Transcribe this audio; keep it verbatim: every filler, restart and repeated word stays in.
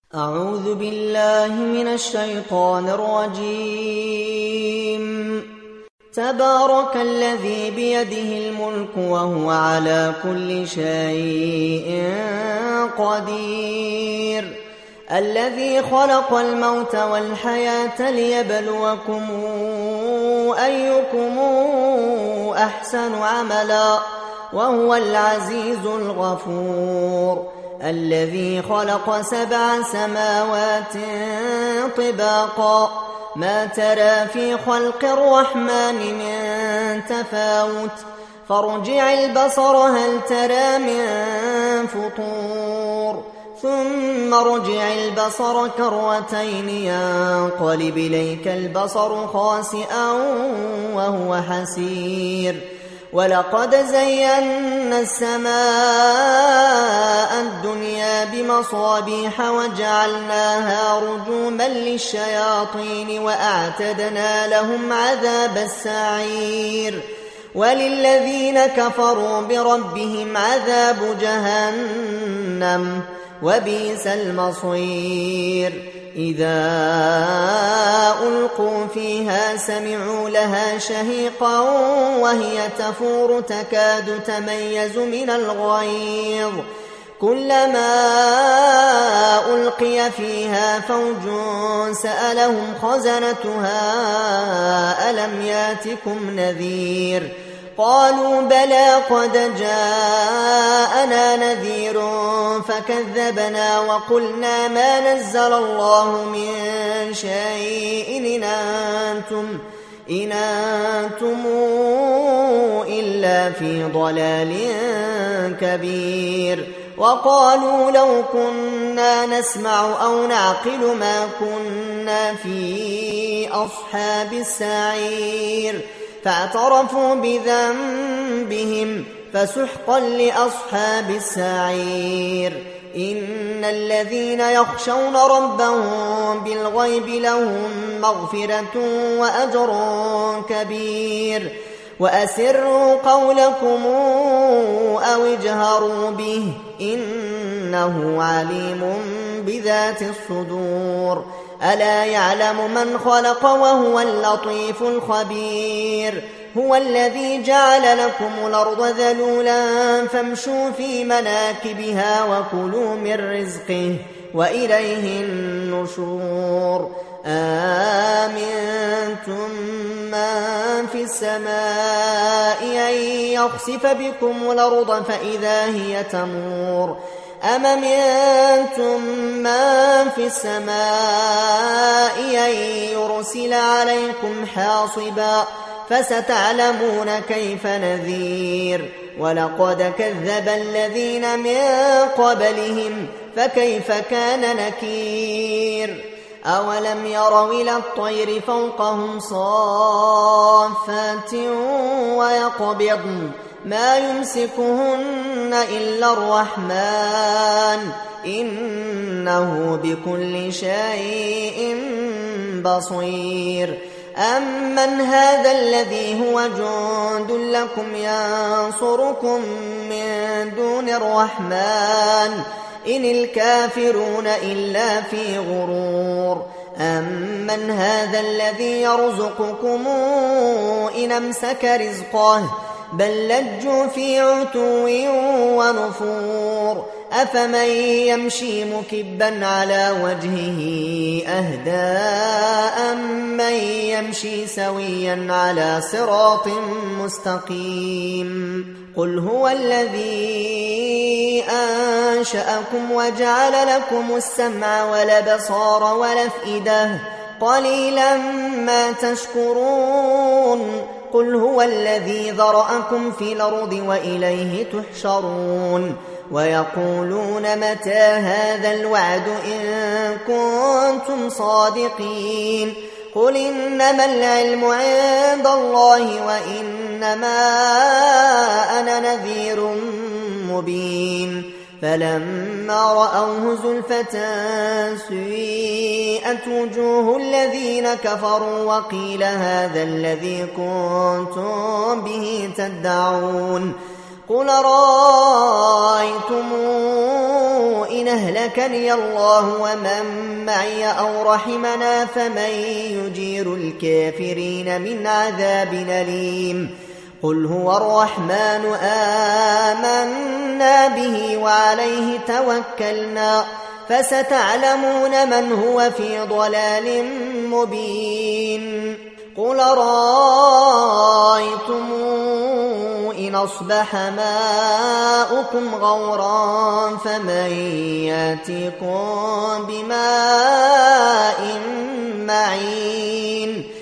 أعوذ بالله من الشيطان الرجيم. تبارك الذي بيده الملك وهو على كل شيء قدير، الذي خلق الموت والحياة ليبلوكم أيكم أحسن عملا وهو العزيز الغفور، الذي خلق سبع سماوات طباقا ما ترى في خلق الرحمن من تفاوت فارجع البصر هل ترى من فطور ثم ارجع البصر كرتين ينقلب إليك البصر خاسئا وهو حسير، ولقد زينا السماء الدنيا بمصابيح وجعلناها رجوما للشياطين وأعتدنا لهم عذاب السعير، وللذين كفروا بربهم عذاب جهنم وبئس المصير. إذا ألقوا فيها سمعوا لها شهيقا وهي تفور تكاد تميز من الغيظ، كلما ألقي فيها فوج سألهم خزنتها ألم ياتكم نذير، قالوا بلى قد جاءنا نذير فكذبنا وقلنا ما نزل الله من شيء إن أنتم, إن أنتم إلا في ضلال كبير، وقالوا لو كنا نسمع أو نعقل ما كنا في أصحاب السعير، فاعترفوا بذنبهم فسحقا لأصحاب السعير. إن الذين يخشون ربهم بالغيب لهم مغفرة وأجر كبير، وأسروا قولكم أو اجهروا به إنه عليم بذات الصدور، ألا يعلم من خلق وهو اللطيف الخبير. هو الذي جعل لكم الأرض ذلولا فامشوا في مناكبها وكلوا من رزقه وإليه النشور. آمنتم من في السماء أن يخسف بكم الأرض فإذا هي تمور، أم أمنتم من في السماء أن يرسل عليكم حاصبا فستعلمون كيف نذير. ولقد كذب الذين من قبلهم فكيف كان نكير. أولم يروا إلى الطير فوقهم صافات ويقبضن ما يمسكهن إلا الرحمن إنه بكل شيء بصير. أمن هذا الذي هو جند لكم ينصركم من دون الرحمن إن الكافرون إلا في غرور. أمن هذا الذي يرزقكم إن أمسك رزقه بل لجوا في عتو ونفور. أفمن يمشي مكبا على وجهه أهدى أمن يمشي سويا على صراط مستقيم. قل هو الذي أنشأكم وجعل لكم السمع والأبصار والأفئدة قليلا ما تشكرون. قل هو الذي ذرأكم في الأرض وإليه تحشرون. ويقولون متى هذا الوعد إن كنتم صادقين. قل إنما العلم عند الله وإنما أنا نذير مبين. فلما رأوه زلفة سيئت وجوه الذين كفروا وقيل هذا الذي كنتم به تدعون. قل رأيتم إن أهلكني الله ومن معي أو رحمنا فمن يجير الكافرين من عذاب أليم قل هو الرحمن آمنا به وعليه توكلنا فستعلمون من هو في ضلال مبين قل رأيتم إن أصبح ماؤكم غورا فمن يأتيكم بماء معين